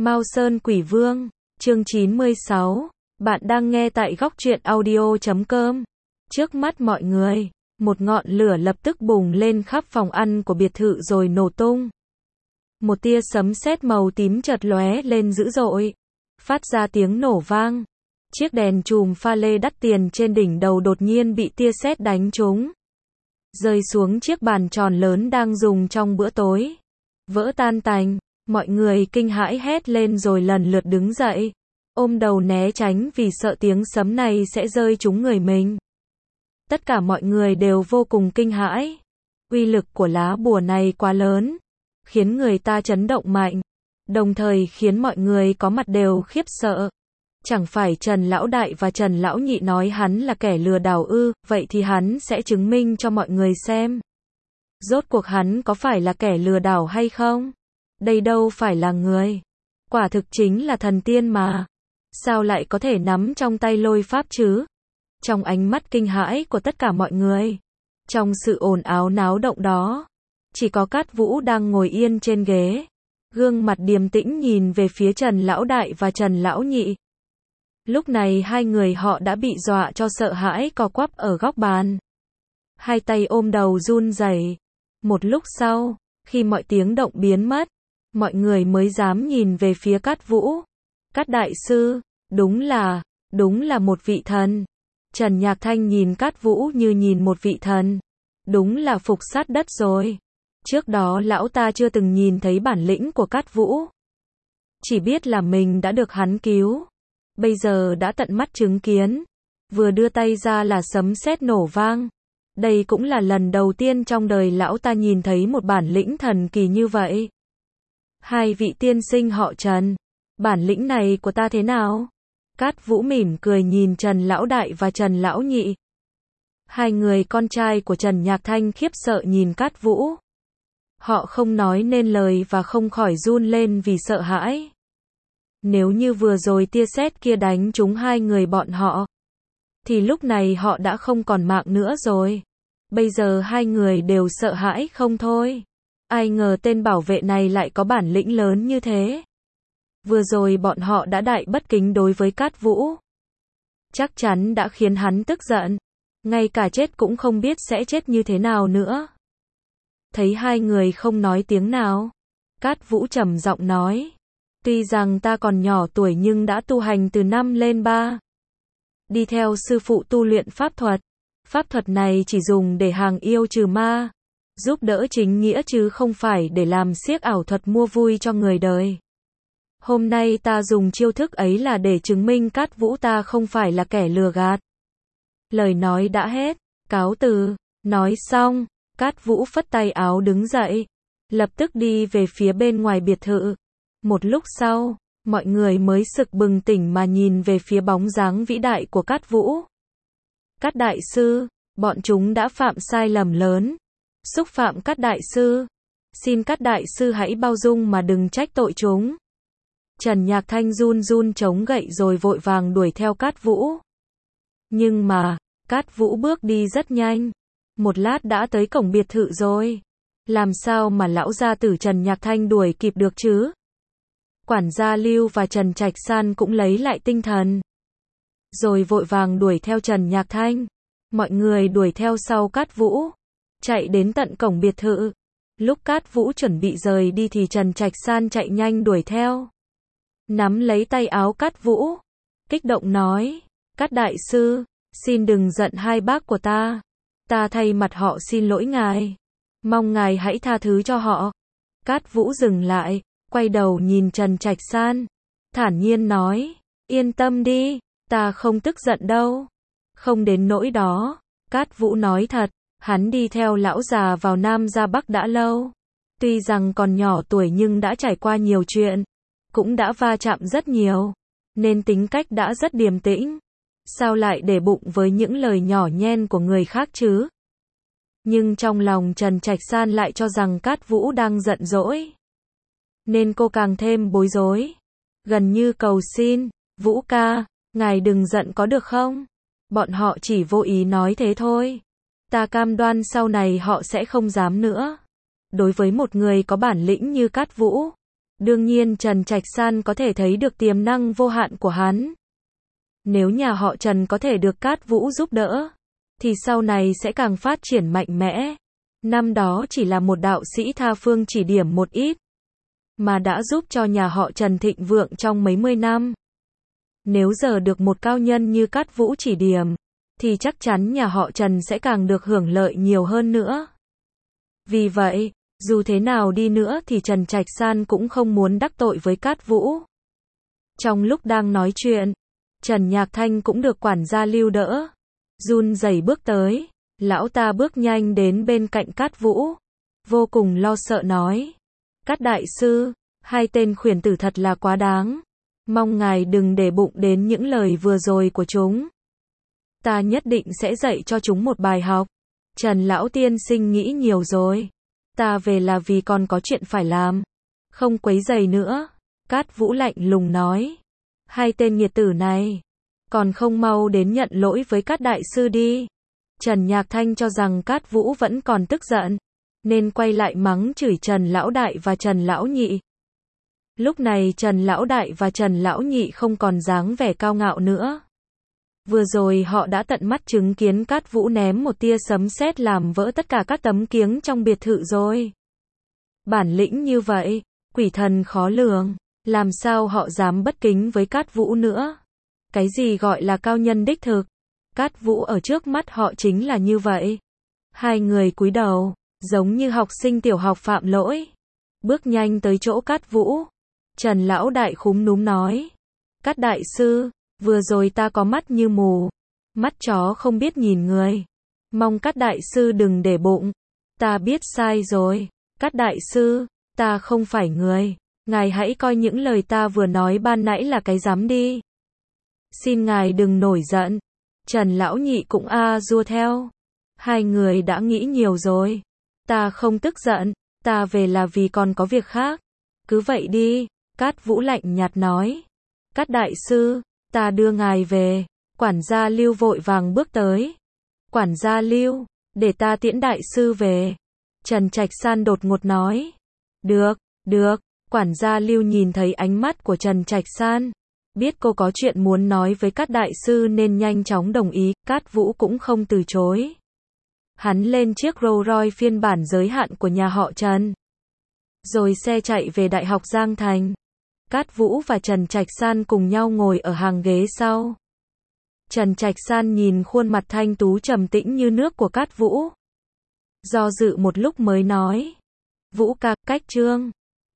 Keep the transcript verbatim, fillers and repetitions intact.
Mao Sơn Quỷ Vương, chương chín mươi sáu. Bạn đang nghe tại góc truyện audio chấm com. Trước mắt mọi người, một ngọn lửa lập tức bùng lên khắp phòng ăn của biệt thự rồi nổ tung. Một tia sấm sét màu tím chợt lóe lên dữ dội, phát ra tiếng nổ vang. Chiếc đèn chùm pha lê đắt tiền trên đỉnh đầu đột nhiên bị tia sét đánh trúng, rơi xuống chiếc bàn tròn lớn đang dùng trong bữa tối, vỡ tan tành. Mọi người kinh hãi hét lên rồi lần lượt đứng dậy, ôm đầu né tránh vì sợ tiếng sấm này sẽ rơi trúng người mình. Tất cả mọi người đều vô cùng kinh hãi. Uy lực của lá bùa này quá lớn, khiến người ta chấn động mạnh, đồng thời khiến mọi người có mặt đều khiếp sợ. Chẳng phải Trần Lão Đại và Trần Lão Nhị nói hắn là kẻ lừa đảo ư, vậy thì hắn sẽ chứng minh cho mọi người xem. Rốt cuộc hắn có phải là kẻ lừa đảo hay không? Đây đâu phải là người. Quả thực chính là thần tiên mà. Sao lại có thể nắm trong tay lôi pháp chứ? Trong ánh mắt kinh hãi của tất cả mọi người, trong sự ồn ào náo động đó, chỉ có Cát Vũ đang ngồi yên trên ghế, gương mặt điềm tĩnh nhìn về phía Trần Lão Đại và Trần Lão Nhị. Lúc này hai người họ đã bị dọa cho sợ hãi co quắp ở góc bàn, hai tay ôm đầu run rẩy. Một lúc sau, khi mọi tiếng động biến mất, mọi người mới dám nhìn về phía Cát Vũ. Cát đại sư, đúng là, đúng là một vị thần. Trần Nhạc Thanh nhìn Cát Vũ như nhìn một vị thần. Đúng là phục sát đất rồi. Trước đó lão ta chưa từng nhìn thấy bản lĩnh của Cát Vũ, chỉ biết là mình đã được hắn cứu. Bây giờ đã tận mắt chứng kiến, vừa đưa tay ra là sấm sét nổ vang. Đây cũng là lần đầu tiên trong đời lão ta nhìn thấy một bản lĩnh thần kỳ như vậy. Hai vị tiên sinh họ Trần, bản lĩnh này của ta thế nào? Cát Vũ mỉm cười nhìn Trần Lão Đại và Trần Lão Nhị. Hai người con trai của Trần Nhạc Thanh khiếp sợ nhìn Cát Vũ. Họ không nói nên lời và không khỏi run lên vì sợ hãi. Nếu như vừa rồi tia sét kia đánh trúng hai người bọn họ, thì lúc này họ đã không còn mạng nữa rồi. Bây giờ hai người đều sợ hãi không thôi. Ai ngờ tên bảo vệ này lại có bản lĩnh lớn như thế. Vừa rồi bọn họ đã đại bất kính đối với Cát Vũ, chắc chắn đã khiến hắn tức giận, ngay cả chết cũng không biết sẽ chết như thế nào nữa. Thấy hai người không nói tiếng nào, Cát Vũ trầm giọng nói, tuy rằng ta còn nhỏ tuổi nhưng đã tu hành từ năm lên ba, đi theo sư phụ tu luyện pháp thuật. Pháp thuật này chỉ dùng để hàng yêu trừ ma, giúp đỡ chính nghĩa chứ không phải để làm xiếc ảo thuật mua vui cho người đời. Hôm nay ta dùng chiêu thức ấy là để chứng minh Cát Vũ ta không phải là kẻ lừa gạt. Lời nói đã hết, cáo từ. Nói xong, Cát Vũ phất tay áo đứng dậy, lập tức đi về phía bên ngoài biệt thự. Một lúc sau, mọi người mới sực bừng tỉnh mà nhìn về phía bóng dáng vĩ đại của Cát Vũ. Cát đại sư, bọn chúng đã phạm sai lầm lớn, xúc phạm Cát đại sư. Xin Cát đại sư hãy bao dung mà đừng trách tội chúng. Trần Nhạc Thanh run run chống gậy rồi vội vàng đuổi theo Cát Vũ. Nhưng mà, Cát Vũ bước đi rất nhanh. Một lát đã tới cổng biệt thự rồi. Làm sao mà lão gia tử Trần Nhạc Thanh đuổi kịp được chứ? Quản gia Lưu và Trần Trạch San cũng lấy lại tinh thần, rồi vội vàng đuổi theo Trần Nhạc Thanh. Mọi người đuổi theo sau Cát Vũ, chạy đến tận cổng biệt thự. Lúc Cát Vũ chuẩn bị rời đi thì Trần Trạch San chạy nhanh đuổi theo, nắm lấy tay áo Cát Vũ, kích động nói, Cát đại sư, xin đừng giận hai bác của ta. Ta thay mặt họ xin lỗi ngài. Mong ngài hãy tha thứ cho họ. Cát Vũ dừng lại, quay đầu nhìn Trần Trạch San, thản nhiên nói, yên tâm đi, ta không tức giận đâu. Không đến nỗi đó. Cát Vũ nói thật, hắn đi theo lão già vào Nam ra Bắc đã lâu. Tuy rằng còn nhỏ tuổi nhưng đã trải qua nhiều chuyện, cũng đã va chạm rất nhiều, nên tính cách đã rất điềm tĩnh. Sao lại để bụng với những lời nhỏ nhen của người khác chứ? Nhưng trong lòng Trần Trạch San lại cho rằng Cát Vũ đang giận dỗi, nên cô càng thêm bối rối, gần như cầu xin, Vũ ca, ngài đừng giận có được không? Bọn họ chỉ vô ý nói thế thôi. Ta cam đoan sau này họ sẽ không dám nữa. Đối với một người có bản lĩnh như Cát Vũ, Đương nhiên Trần Trạch San có thể thấy được tiềm năng vô hạn của hắn. Nếu nhà họ Trần có thể được Cát Vũ giúp đỡ, thì sau này sẽ càng phát triển mạnh mẽ. Năm đó chỉ là một đạo sĩ tha phương chỉ điểm một ít, mà đã giúp cho nhà họ Trần thịnh vượng trong mấy mươi năm. Nếu giờ được một cao nhân như Cát Vũ chỉ điểm, thì chắc chắn nhà họ Trần sẽ càng được hưởng lợi nhiều hơn nữa. Vì vậy, dù thế nào đi nữa thì Trần Trạch San cũng không muốn đắc tội với Cát Vũ. Trong lúc đang nói chuyện, Trần Nhạc Thanh cũng được quản gia Lưu đỡ. Run rẩy bước tới, lão ta bước nhanh đến bên cạnh Cát Vũ, vô cùng lo sợ nói: Cát đại sư, hai tên khuyển tử thật là quá đáng. Mong ngài đừng để bụng đến những lời vừa rồi của chúng. Ta nhất định sẽ dạy cho chúng một bài học. Trần lão tiên sinh nghĩ nhiều rồi. Ta về là vì còn có chuyện phải làm. Không quấy rầy nữa. Cát Vũ lạnh lùng nói. Hai tên nghiệt tử này, còn không mau đến nhận lỗi với Cát đại sư đi. Trần Nhạc Thanh cho rằng Cát Vũ vẫn còn tức giận, nên quay lại mắng chửi Trần lão đại và Trần lão nhị. Lúc này Trần lão đại và Trần lão nhị không còn dáng vẻ cao ngạo nữa. Vừa rồi họ đã tận mắt chứng kiến Cát Vũ ném một tia sấm sét làm vỡ tất cả các tấm kiếng trong biệt thự rồi. Bản lĩnh như vậy, quỷ thần khó lường, làm sao họ dám bất kính với Cát Vũ nữa. Cái gì gọi là cao nhân đích thực? Cát Vũ ở trước mắt họ chính là như vậy. Hai người cúi đầu, giống như học sinh tiểu học phạm lỗi. Bước nhanh tới chỗ Cát Vũ. Trần lão đại khúm núm nói. Cát đại sư, vừa rồi ta có mắt như mù. Mắt chó không biết nhìn người. Mong Cát đại sư đừng để bụng. Ta biết sai rồi. Cát đại sư, ta không phải người. Ngài hãy coi những lời ta vừa nói ban nãy là cái dám đi. Xin ngài đừng nổi giận. Trần lão nhị cũng a dua theo. Hai người đã nghĩ nhiều rồi. Ta không tức giận. Ta về là vì còn có việc khác. Cứ vậy đi. Cát Vũ lạnh nhạt nói. Cát đại sư, ta đưa ngài về. Quản gia Lưu vội vàng bước tới. Quản gia Lưu, để ta tiễn đại sư về. Trần Trạch San đột ngột nói. Được, được. Quản gia Lưu nhìn thấy ánh mắt của Trần Trạch San, biết cô có chuyện muốn nói với Cát đại sư nên nhanh chóng đồng ý. Cát Vũ cũng không từ chối. Hắn lên chiếc Rolls Royce phiên bản giới hạn của nhà họ Trần, rồi xe chạy về Đại học Giang Thành. Cát Vũ và Trần Trạch San cùng nhau ngồi ở hàng ghế sau. Trần Trạch San nhìn khuôn mặt thanh tú trầm tĩnh như nước của Cát Vũ, do dự một lúc mới nói. Vũ ca, cách chương